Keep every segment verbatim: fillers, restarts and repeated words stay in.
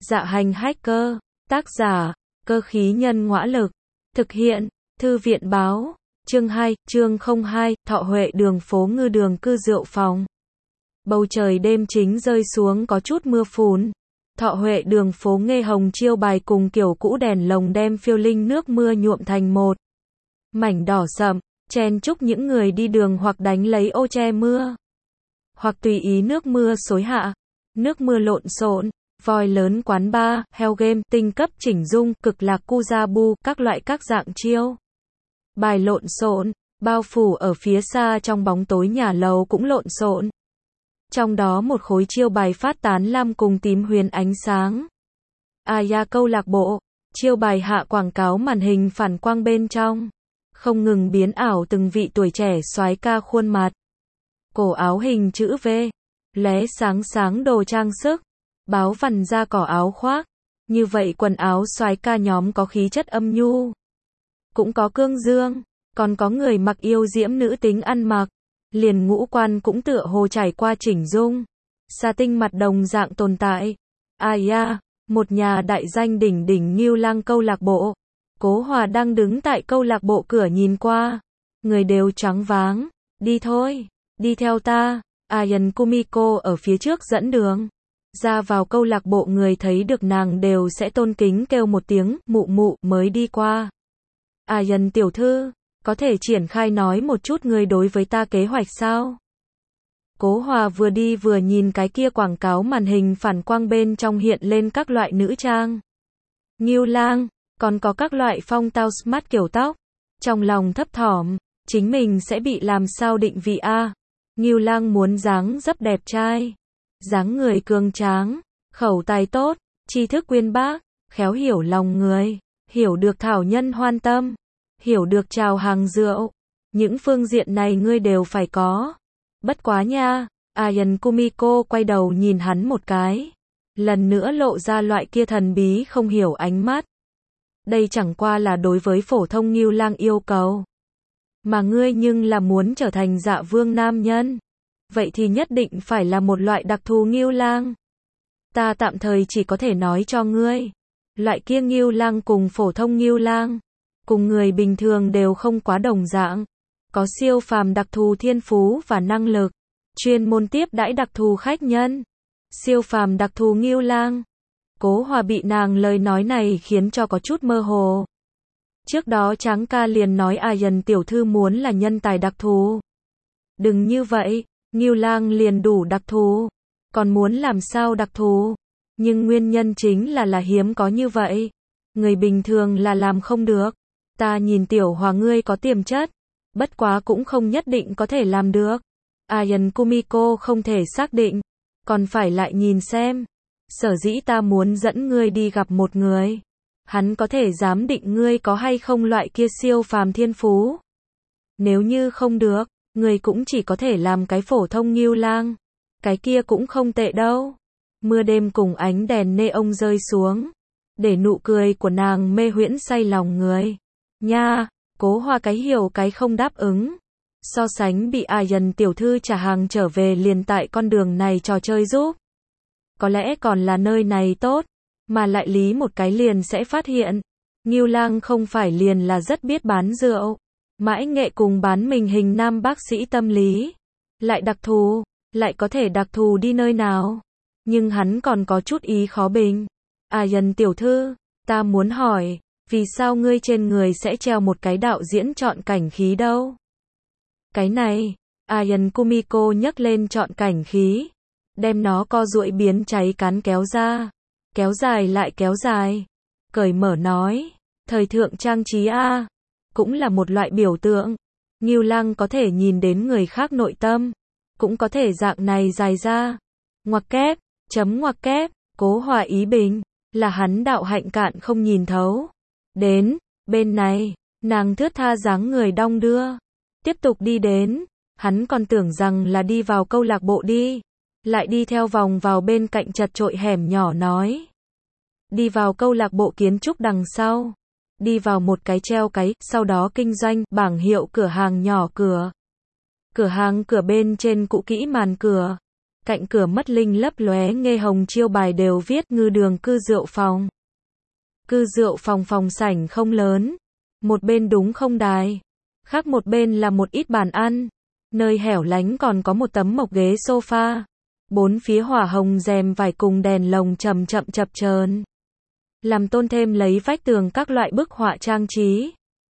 Dạ hành hacker, tác giả, cơ khí nhân ngõa lực, thực hiện, thư viện báo, chương hai, chương không hai, Thọ Huệ đường phố Ngư Đường cư rượu phòng. Bầu trời đêm chính rơi xuống có chút mưa phùn. Thọ Huệ đường phố Nghê Hồng chiêu bài cùng kiểu cũ đèn lồng đem phiêu linh nước mưa nhuộm thành một mảnh đỏ sậm, chen chúc những người đi đường hoặc đánh lấy ô che mưa, hoặc tùy ý nước mưa xối hạ. Nước mưa lộn xộn, voi lớn quán bar, hell game, tinh cấp chỉnh dung, cực lạc Kuzabu, các loại các dạng chiêu bài lộn xộn, bao phủ ở phía xa trong bóng tối nhà lầu cũng lộn xộn. Trong đó một khối chiêu bài phát tán lam cùng tím huyền ánh sáng. Aya câu lạc bộ, chiêu bài hạ quảng cáo màn hình phản quang bên trong, không ngừng biến ảo từng vị tuổi trẻ soái ca khuôn mặt. Cổ áo hình chữ V, lóe sáng sáng đồ trang sức, báo vằn da cỏ áo khoác. Như vậy quần áo soái ca nhóm có khí chất âm nhu, cũng có cương dương, còn có người mặc yêu diễm nữ tính ăn mặc, liền ngũ quan cũng tựa hồ trải qua chỉnh dung. Sa tinh mặt đồng dạng tồn tại. Aya, một nhà đại danh đỉnh đỉnh Ngưu Lang câu lạc bộ. Cố Hòa đang đứng tại câu lạc bộ cửa nhìn qua. Người đều choáng váng. Đi thôi, đi theo ta. Ayan Kumiko ở phía trước dẫn đường. Ra vào câu lạc bộ người thấy được nàng đều sẽ tôn kính kêu một tiếng, mụ mụ, mới đi qua. Ayan tiểu thư, có thể triển khai nói một chút người đối với ta kế hoạch sao? Cố Hòa vừa đi vừa nhìn cái kia quảng cáo màn hình phản quang bên trong hiện lên các loại nữ trang. Ngưu Lang, còn có các loại phong tao smart kiểu tóc. Trong lòng thấp thỏm, chính mình sẽ bị làm sao định vị a? Ngưu Lang muốn dáng dấp đẹp trai, dáng người cường tráng, khẩu tài tốt, tri thức uyên bác, khéo hiểu lòng người, hiểu được thảo nhân hoan tâm, hiểu được chào hàng rượu. Những phương diện này ngươi đều phải có. Bất quá nha. Ayan Kumiko quay đầu nhìn hắn một cái, lần nữa lộ ra loại kia thần bí không hiểu ánh mắt. Đây chẳng qua là đối với phổ thông Ngưu Lang yêu cầu. Mà ngươi nhưng là muốn trở thành Dạ Vương nam nhân. Vậy thì nhất định phải là một loại đặc thù Ngưu Lang. Ta tạm thời chỉ có thể nói cho ngươi, loại kia Ngưu Lang cùng phổ thông Ngưu Lang, cùng người bình thường đều không quá đồng dạng, có siêu phàm đặc thù thiên phú và năng lực, chuyên môn tiếp đãi đặc thù khách nhân. Siêu phàm đặc thù Ngưu Lang. Cố Hòa bị nàng lời nói này khiến cho có chút mơ hồ. Trước đó Tráng ca liền nói Ayan tiểu thư muốn là nhân tài đặc thù. Đừng như vậy, Ngưu Lang liền đủ đặc thù, còn muốn làm sao đặc thù? Nhưng nguyên nhân chính là là hiếm có như vậy, người bình thường là làm không được. Ta nhìn tiểu Hòa ngươi có tiềm chất, bất quá cũng không nhất định có thể làm được. Ayan Kumiko không thể xác định, còn phải lại nhìn xem. Sở dĩ ta muốn dẫn ngươi đi gặp một người, hắn có thể giám định ngươi có hay không loại kia siêu phàm thiên phú. Nếu như không được, ngươi cũng chỉ có thể làm cái phổ thông Ngưu Lang. Cái kia cũng không tệ đâu. Mưa đêm cùng ánh đèn neon rơi xuống, để nụ cười của nàng mê huyễn say lòng người. Nha, Cố Hòa cái hiểu cái không đáp ứng. So sánh bị Ayan tiểu thư trả hàng trở về liền tại con đường này trò chơi giúp, có lẽ còn là nơi này tốt, mà lại lý một cái liền sẽ phát hiện. Ngưu Lang không phải liền là rất biết bán rượu, mãi nghệ cùng bán mình hình nam bác sĩ tâm lý. Lại đặc thù, lại có thể đặc thù đi nơi nào. Nhưng hắn còn có chút ý khó bình. Ayan tiểu thư, ta muốn hỏi, vì sao ngươi trên người sẽ treo một cái đạo diễn chọn cảnh khí đâu? Cái này, Ayan Kumiko nhấc lên chọn cảnh khí, đem nó co duỗi biến cháy cán kéo ra, kéo dài lại kéo dài, cởi mở nói, thời thượng trang trí a, cũng là một loại biểu tượng. Ngưu Lang có thể nhìn đến người khác nội tâm, cũng có thể dạng này dài ra. Ngoặc kép, chấm ngoặc kép, Cố Hòa ý bình, là hắn đạo hạnh cạn không nhìn thấu. Đến, bên này, nàng thướt tha dáng người đong đưa, tiếp tục đi đến, hắn còn tưởng rằng là đi vào câu lạc bộ đi, lại đi theo vòng vào bên cạnh chật chội hẻm nhỏ nói. Đi vào câu lạc bộ kiến trúc đằng sau, đi vào một cái treo cái, sau đó kinh doanh, bảng hiệu cửa hàng nhỏ cửa. Cửa hàng cửa bên trên cũ kỹ màn cửa, Cạnh cửa mất linh lấp lóe nghe hồng chiêu bài đều viết ngư đường cư rượu phòng. Cư rượu phòng phòng sảnh không lớn. Một bên đúng không đài. Khác một bên là một ít bàn ăn. Nơi hẻo lánh còn có một tấm mộc ghế sofa. Bốn phía hỏa hồng rèm vải cùng đèn lồng chậm chậm chập chờn. Làm tôn thêm lấy vách tường các loại bức họa trang trí.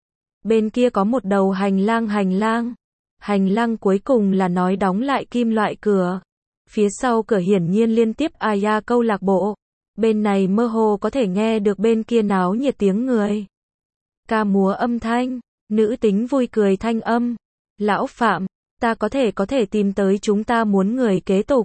Bên kia có một đầu hành lang hành lang. Hành lang cuối cùng là nói đóng lại kim loại cửa. Phía sau cửa hiển nhiên liên tiếp Aya câu lạc bộ. Bên này mơ hồ có thể nghe được bên kia náo nhiệt tiếng người. Ca múa âm thanh, nữ tính vui cười thanh âm. Lão Phạm, ta có thể có thể tìm tới chúng ta muốn người kế tục.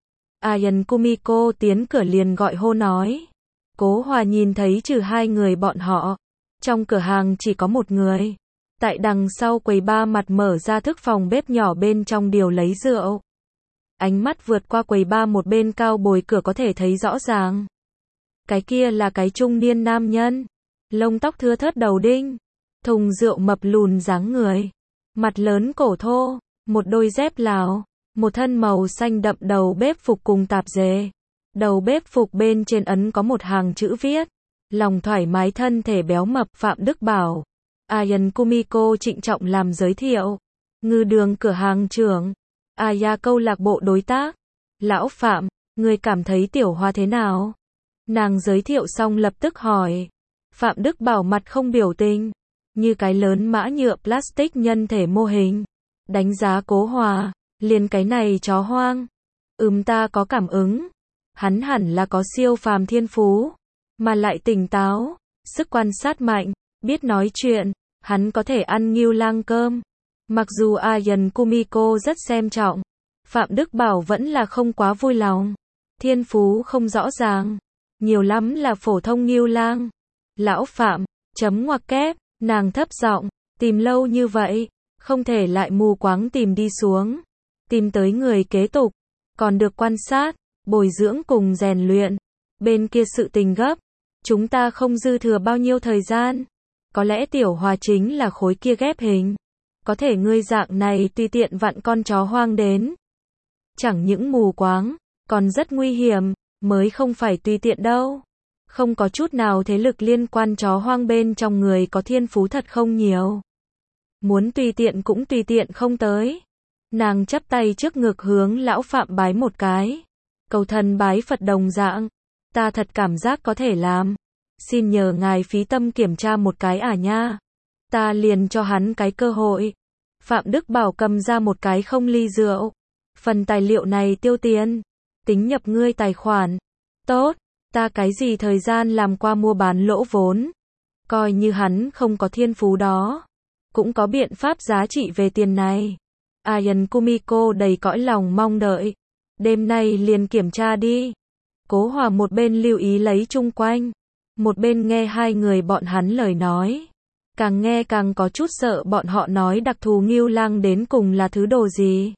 Ayan Kumiko tiến cửa liền gọi hô nói. Cố Hòa nhìn thấy trừ hai người bọn họ. Trong cửa hàng chỉ có một người. Tại đằng sau quầy ba mặt mở ra thức phòng bếp nhỏ bên trong điều lấy rượu. Ánh mắt vượt qua quầy ba một bên cao bồi cửa có thể thấy rõ ràng. Cái kia là cái trung niên nam nhân. Lông tóc thưa thớt đầu đinh. Thùng rượu mập lùn dáng người. Mặt lớn cổ thô. Một đôi dép Lào. Một thân màu xanh đậm đầu bếp phục cùng tạp dề. Đầu bếp phục bên trên ấn có một hàng chữ viết. Lòng thoải mái thân thể béo mập Phạm Đức Bảo. Ayan Kumiko trịnh trọng làm giới thiệu. Ngư đường cửa hàng trưởng. Aya câu lạc bộ đối tác. Lão Phạm, người cảm thấy Tiểu Hoa thế nào? Nàng giới thiệu xong lập tức hỏi. Phạm Đức Bảo mặt không biểu tình. Như cái lớn mã nhựa plastic nhân thể mô hình. Đánh giá Cố Hòa. Liền cái này chó hoang. Ừm ta có cảm ứng. Hắn hẳn là có siêu phàm thiên phú. Mà lại tỉnh táo. Sức quan sát mạnh. Biết nói chuyện. Hắn có thể ăn ngưu lang cơm. Mặc dù Ayan Kumiko rất xem trọng. Phạm Đức Bảo vẫn là không quá vui lòng. Thiên phú không rõ ràng. Nhiều lắm là phổ thông ngưu lang. Lão Phạm. Chấm ngoặc kép. Nàng thấp giọng. Tìm lâu như vậy. Không thể lại mù quáng tìm đi xuống. Tìm tới người kế tục. Còn được quan sát. Bồi dưỡng cùng rèn luyện. Bên kia sự tình gấp. Chúng ta không dư thừa bao nhiêu thời gian. Có lẽ Tiểu Hòa chính là khối kia ghép hình. Có thể ngươi dạng này tùy tiện vặn con chó hoang đến. Chẳng những mù quáng, còn rất nguy hiểm, mới không phải tùy tiện đâu. Không có chút nào thế lực liên quan chó hoang bên trong người có thiên phú thật không nhiều. Muốn tùy tiện cũng tùy tiện không tới. Nàng chắp tay trước ngực hướng Lão Phạm bái một cái. Cầu thần bái Phật đồng dạng. Ta thật cảm giác có thể làm. Xin nhờ ngài phí tâm kiểm tra một cái à nha. Ta liền cho hắn cái cơ hội. Phạm Đức Bảo cầm ra một cái không ly rượu. Phần tài liệu này tiêu tiền. Tính nhập ngươi tài khoản. Tốt, ta cái gì thời gian làm qua mua bán lỗ vốn. Coi như hắn không có thiên phú đó. Cũng có biện pháp giá trị về tiền này. Ayan Kumiko đầy cõi lòng mong đợi. Đêm nay liền kiểm tra đi. Cố Hòa một bên lưu ý lấy chung quanh. Một bên nghe hai người bọn hắn lời nói. Càng nghe càng có chút sợ bọn họ nói đặc thù ngưu lang đến cùng là thứ đồ gì.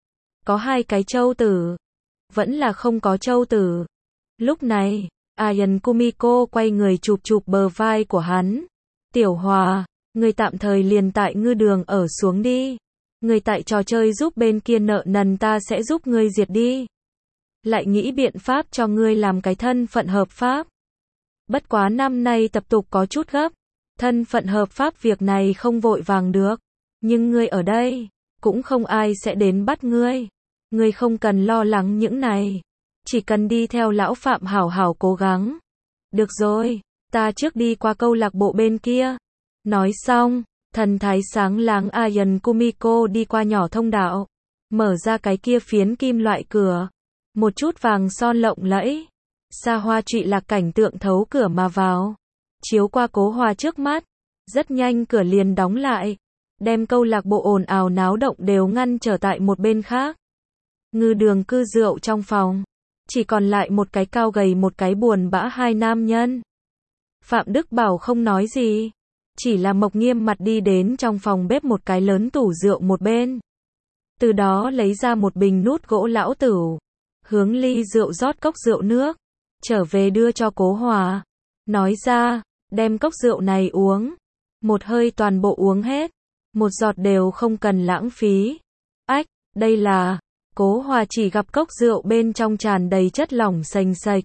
Có hai cái châu tử. Vẫn là không có châu tử. Lúc này, Ayan Kumiko quay người chụp chụp bờ vai của hắn. Tiểu Hòa, người tạm thời liền tại ngư đường ở xuống đi. Người tại trò chơi giúp bên kia nợ nần ta sẽ giúp ngươi diệt đi. Lại nghĩ biện pháp cho ngươi làm cái thân phận hợp pháp. Bất quá năm nay tập tục có chút gấp. Thân phận hợp pháp việc này không vội vàng được. Nhưng ngươi ở đây, cũng không ai sẽ đến bắt ngươi. Ngươi không cần lo lắng những này. Chỉ cần đi theo Lão Phạm hảo hảo cố gắng. Được rồi, ta trước đi qua câu lạc bộ bên kia. Nói xong, thần thái sáng láng Ayan Kumiko đi qua nhỏ thông đạo. Mở ra cái kia phiến kim loại cửa. Một chút vàng son lộng lẫy. Xa hoa trụy lạc cảnh tượng thấu cửa mà vào. Chiếu qua Cố Hòa trước mắt. Rất nhanh cửa liền đóng lại. Đem câu lạc bộ ồn ào náo động đều ngăn trở tại một bên khác. Ngư đường cư rượu trong phòng. Chỉ còn lại một cái cao gầy một cái buồn bã hai nam nhân. Phạm Đức Bảo không nói gì. Chỉ là Mộc Nghiêm mặt đi đến trong phòng bếp một cái lớn tủ rượu một bên. Từ đó lấy ra một bình nút gỗ lão tửu. Hướng ly rượu rót cốc rượu nước. Trở về đưa cho Cố Hòa. Nói ra, đem cốc rượu này uống. Một hơi toàn bộ uống hết. Một giọt đều không cần lãng phí. Ách, đây là... Cố Hòa chỉ gặp cốc rượu bên trong tràn đầy chất lỏng sành sạch.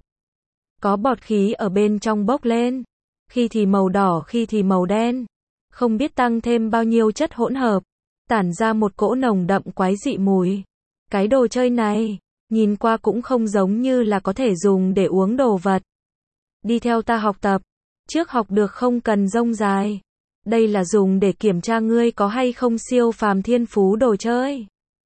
Có bọt khí ở bên trong bốc lên. Khi thì màu đỏ khi thì màu đen. Không biết tăng thêm bao nhiêu chất hỗn hợp. Tản ra một cỗ nồng đậm quái dị mùi. Cái đồ chơi này, nhìn qua cũng không giống như là có thể dùng để uống đồ vật. Đi theo ta học tập. Trước học được không cần rông dài. Đây là dùng để kiểm tra ngươi có hay không siêu phàm thiên phú đồ chơi.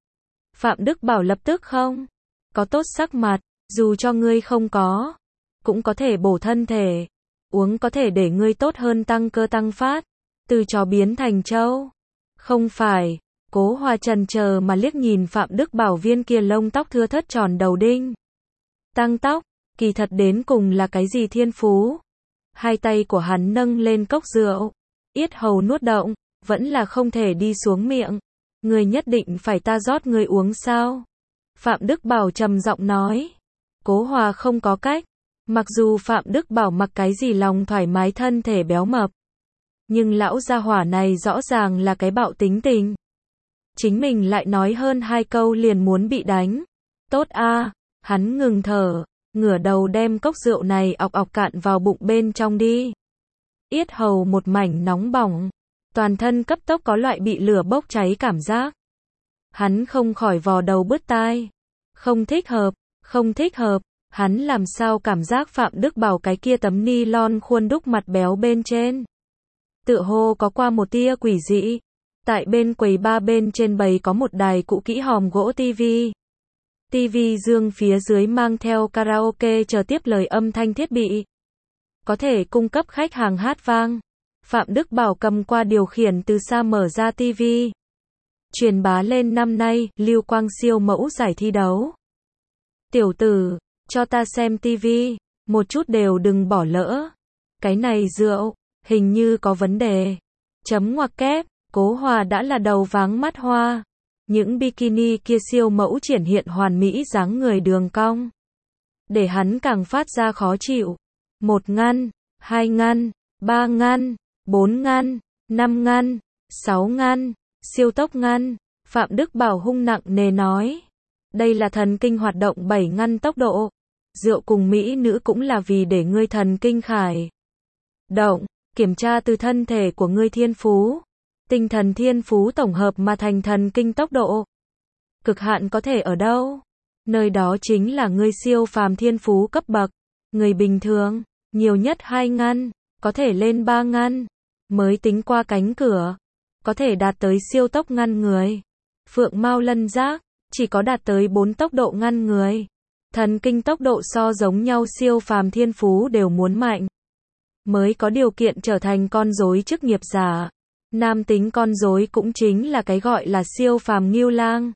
Phạm Đức Bảo lập tức không. Có tốt sắc mặt, dù cho ngươi không có. Cũng có thể bổ thân thể. Uống có thể để ngươi tốt hơn tăng cơ tăng phát. Từ chó biến thành trâu. Không phải. Cố Hòa chần chờ mà liếc nhìn Phạm Đức Bảo viên kia lông tóc thưa thớt tròn đầu đinh. Tăng tóc, kỳ thật đến cùng là cái gì thiên phú? Hai tay của hắn nâng lên cốc rượu. Yết hầu nuốt động, vẫn là không thể đi xuống miệng. Người nhất định phải ta rót người uống sao? Phạm Đức Bảo trầm giọng nói. Cố Hòa không có cách. Mặc dù Phạm Đức Bảo mặc cái gì lòng thoải mái thân thể béo mập. Nhưng lão gia hỏa này rõ ràng là cái bạo tính tình. Chính mình lại nói hơn hai câu liền muốn bị đánh. Tốt a, hắn ngừng thở, ngửa đầu đem cốc rượu này ọc ọc cạn vào bụng bên trong đi. Yết hầu một mảnh nóng bỏng, toàn thân cấp tốc có loại bị lửa bốc cháy cảm giác. Hắn không khỏi vò đầu bứt tai. Không thích hợp, không thích hợp, hắn làm sao cảm giác Phạm Đức Bảo cái kia tấm ni lon khuôn đúc mặt béo bên trên. Tựa hồ có qua một tia quỷ dị. Tại bên quầy ba bên trên bày có một đài cũ kỹ hòm gỗ tivi. Tivi dương phía dưới mang theo karaoke chờ tiếp lời âm thanh thiết bị. Có thể cung cấp khách hàng hát vang. Phạm Đức Bảo cầm qua điều khiển từ xa mở ra tivi. Truyền bá lên năm nay, Lưu Quang siêu mẫu giải thi đấu. Tiểu tử, cho ta xem tivi, một chút đều đừng bỏ lỡ. Cái này rượu, hình như có vấn đề. Chấm ngoặc kép. Cố Hòa đã là đầu váng mắt hoa. Những bikini kia siêu mẫu triển hiện hoàn mỹ dáng người đường cong. Để hắn càng phát ra khó chịu. Một ngăn, hai ngăn, ba ngăn, bốn ngăn, năm ngăn, sáu ngăn, siêu tốc ngăn. Phạm Đức Bảo hung nặng nề nói. Đây là thần kinh hoạt động bảy ngăn tốc độ. Rượu cùng mỹ nữ cũng là vì để ngươi thần kinh khải động, kiểm tra từ thân thể của ngươi thiên phú. Tinh thần thiên phú tổng hợp mà thành thần kinh tốc độ. Cực hạn có thể ở đâu? Nơi đó chính là ngươi siêu phàm thiên phú cấp bậc. Người bình thường, nhiều nhất hai ngăn, có thể lên ba ngăn, mới tính qua cánh cửa. Có thể đạt tới siêu tốc ngăn người. Phượng Mao Lân Giác, chỉ có đạt tới bốn tốc độ ngăn người. Thần kinh tốc độ so giống nhau siêu phàm thiên phú đều muốn mạnh. Mới có điều kiện trở thành con rối chức nghiệp giả. Nam tính con rối cũng chính là cái gọi là siêu phàm Ngưu Lang.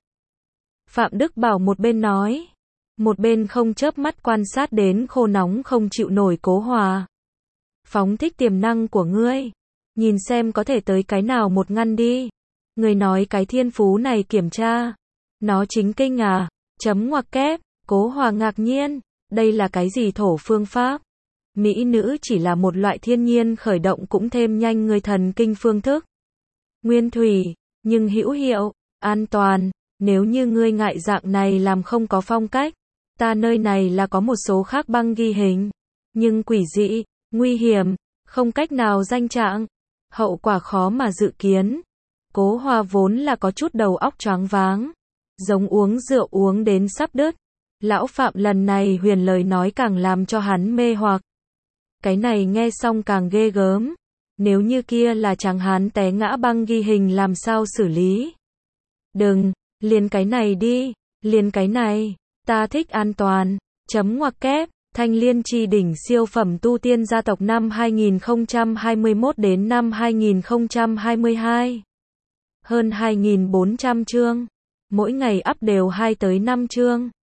Phạm Đức Bảo một bên nói, một bên không chớp mắt quan sát đến khô nóng không chịu nổi Cố Hòa. Phóng thích tiềm năng của ngươi, nhìn xem có thể tới cái nào một ngăn đi. Người nói cái thiên phú này kiểm tra, nó chính kinh à? Chấm ngoặc kép. Cố Hòa ngạc nhiên, đây là cái gì thổ phương pháp? Mỹ nữ chỉ là một loại thiên nhiên khởi động cũng thêm nhanh người thần kinh phương thức. Nguyên thủy, nhưng hữu hiệu, an toàn. Nếu như ngươi ngại dạng này làm không có phong cách, ta nơi này là có một số khác băng ghi hình. Nhưng quỷ dị, nguy hiểm, không cách nào danh trạng. Hậu quả khó mà dự kiến. Cố Hòa vốn là có chút đầu óc choáng váng. Giống uống rượu uống đến sắp đứt. Lão Phạm lần này huyền lời nói càng làm cho hắn mê hoặc. Cái này nghe xong càng ghê gớm. Nếu như kia là chàng hán té ngã băng ghi hình làm sao xử lý? Đừng, liền cái này đi, liền cái này, ta thích an toàn. Chấm ngoặc kép, Thanh Liên Chi đỉnh siêu phẩm tu tiên gia tộc năm hai nghìn không trăm hai mươi mốt đến năm hai nghìn không trăm hai mươi hai. Hơn hai nghìn bốn trăm chương, mỗi ngày up đều hai tới năm chương.